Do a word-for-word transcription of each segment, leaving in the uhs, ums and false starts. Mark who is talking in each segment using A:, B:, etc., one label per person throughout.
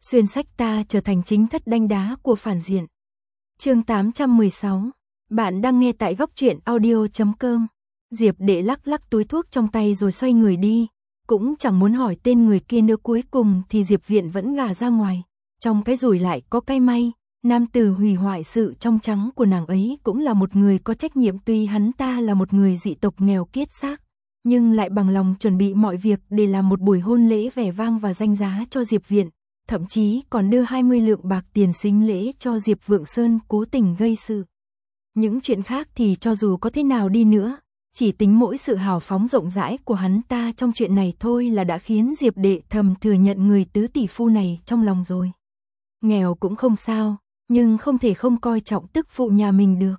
A: Xuyên sách ta trở thành chính thất đanh đá của phản diện. Chương tám trăm mười sáu. Bạn đang nghe tại góc truyện audio chấm com. Diệp Đệ lắc lắc túi thuốc trong tay rồi xoay người đi, cũng chẳng muốn hỏi tên người kia nữa. Cuối cùng thì Diệp Viện vẫn gả ra ngoài. Trong cái rủi lại có cái may, nam tử hủy hoại sự trong trắng của nàng ấy cũng là một người có trách nhiệm. Tuy hắn ta là một người dị tộc nghèo kiết xác, nhưng lại bằng lòng chuẩn bị mọi việc để làm một buổi hôn lễ vẻ vang và danh giá cho Diệp Viện. Thậm chí còn đưa hai mươi lượng bạc tiền sính lễ cho Diệp Vượng Sơn cố tình gây sự. Những chuyện khác thì cho dù có thế nào đi nữa, chỉ tính mỗi sự hào phóng rộng rãi của hắn ta trong chuyện này thôi là đã khiến Diệp Đệ thầm thừa nhận người tứ tỷ phu này trong lòng rồi. Nghèo cũng không sao, nhưng không thể không coi trọng tức phụ nhà mình được.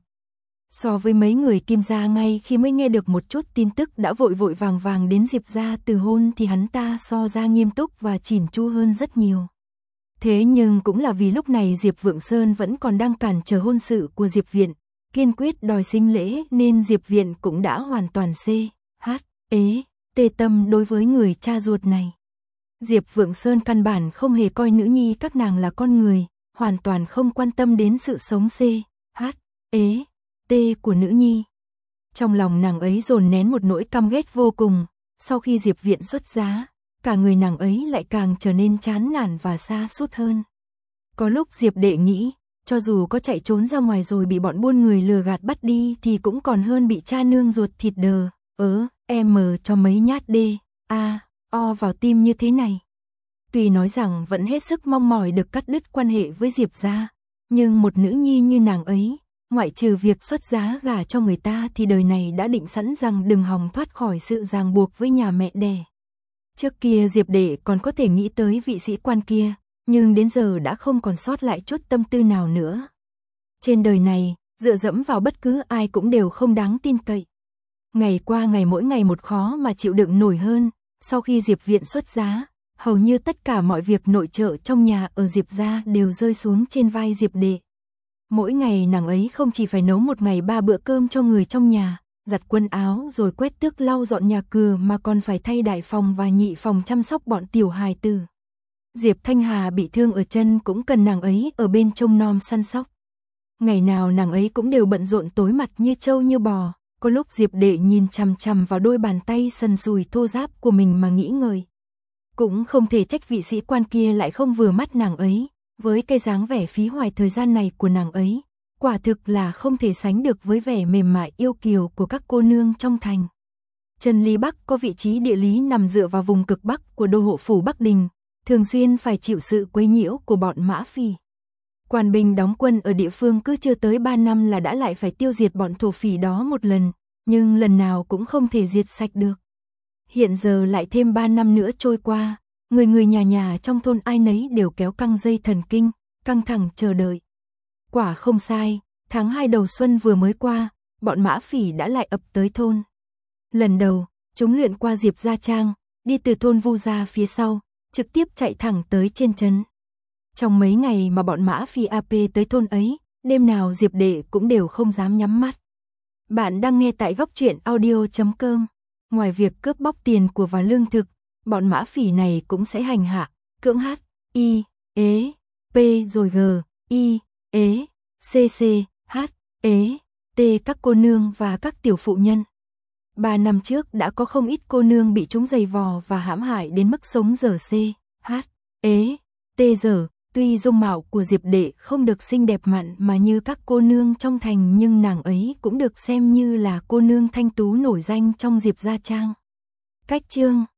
A: So với mấy người Kim gia, ngay khi mới nghe được một chút tin tức đã vội vội vàng vàng đến Diệp gia từ hôn thì hắn ta so ra nghiêm túc và chỉn chu hơn rất nhiều. Thế nhưng cũng là vì lúc này Diệp Vượng Sơn vẫn còn đang cản trở hôn sự của Diệp Viện, kiên quyết đòi sính lễ, nên Diệp Viện cũng đã hoàn toàn xê hát ế tê tâm đối với người cha ruột này. Diệp Vượng Sơn căn bản không hề coi nữ nhi các nàng là con người, hoàn toàn không quan tâm đến sự sống xê hát ế tê của nữ nhi. Trong lòng nàng ấy dồn nén một nỗi căm ghét vô cùng. Sau khi Diệp Viện xuất giá, cả người nàng ấy lại càng trở nên chán nản và sa sút hơn. Có lúc Diệp Đệ nghĩ, cho dù có chạy trốn ra ngoài rồi bị bọn buôn người lừa gạt bắt đi thì cũng còn hơn bị cha nương ruột thịt đờ, ớ, em cho mấy nhát đê, a, o vào tim như thế này. Tuy nói rằng vẫn hết sức mong mỏi được cắt đứt quan hệ với Diệp gia, nhưng một nữ nhi như nàng ấy, ngoại trừ việc xuất giá gả cho người ta thì đời này đã định sẵn rằng đừng hòng thoát khỏi sự ràng buộc với nhà mẹ đẻ. Trước kia Diệp Đệ còn có thể nghĩ tới vị sĩ quan kia, nhưng đến giờ đã không còn sót lại chút tâm tư nào nữa. Trên đời này, dựa dẫm vào bất cứ ai cũng đều không đáng tin cậy. Ngày qua ngày, mỗi ngày một khó mà chịu đựng nổi hơn. Sau khi Diệp Viện xuất giá, hầu như tất cả mọi việc nội trợ trong nhà ở Diệp gia đều rơi xuống trên vai Diệp Đệ. Mỗi ngày nàng ấy không chỉ phải nấu một ngày ba bữa cơm cho người trong nhà, giặt quần áo rồi quét tước lau dọn nhà cửa, mà còn phải thay đại phòng và nhị phòng chăm sóc bọn tiểu hài tử. Diệp Thanh Hà bị thương ở chân cũng cần nàng ấy ở bên trông nom săn sóc. Ngày nào nàng ấy cũng đều bận rộn tối mặt như trâu như bò. Có lúc Diệp Đệ nhìn chằm chằm vào đôi bàn tay sần sùi thô ráp của mình mà nghĩ ngợi. Cũng không thể trách vị sĩ quan kia lại không vừa mắt nàng ấy. Với cái dáng vẻ phí hoài thời gian này của nàng ấy, quả thực là không thể sánh được với vẻ mềm mại yêu kiều của các cô nương trong thành. Trần Lý Bắc có vị trí địa lý nằm dựa vào vùng cực bắc của đô hộ phủ Bắc Đình, thường xuyên phải chịu sự quấy nhiễu của bọn Mã Phỉ. Quan binh đóng quân ở địa phương cứ chưa tới ba năm là đã lại phải tiêu diệt bọn thổ phỉ đó một lần, nhưng lần nào cũng không thể diệt sạch được. Hiện giờ lại thêm ba năm nữa trôi qua, người người nhà nhà trong thôn ai nấy đều kéo căng dây thần kinh, căng thẳng chờ đợi. Quả không sai, tháng hai đầu xuân vừa mới qua, bọn Mã Phỉ đã lại ập tới thôn. Lần đầu, chúng luyện qua Diệp gia trang, đi từ thôn Vu gia phía sau, trực tiếp chạy thẳng tới trên trấn. Trong mấy ngày mà bọn Mã Phỉ a pê tới thôn ấy, đêm nào Diệp Đệ cũng đều không dám nhắm mắt. Bạn đang nghe tại góc truyện audio chấm com. Ngoài việc cướp bóc tiền của và lương thực, bọn Mã Phỉ này cũng sẽ hành hạ, cưỡng hát, y, ế, p rồi g, y, ế, c c, h, ế, t các cô nương và các tiểu phụ nhân. Ba năm trước đã có không ít cô nương bị chúng giày vò và hãm hại đến mức sống dở c, h, ế, t dở. Tuy dung mạo của Diệp Đệ không được xinh đẹp mặn mà như các cô nương trong thành, nhưng nàng ấy cũng được xem như là cô nương thanh tú nổi danh trong Diệp gia trang. Cách chương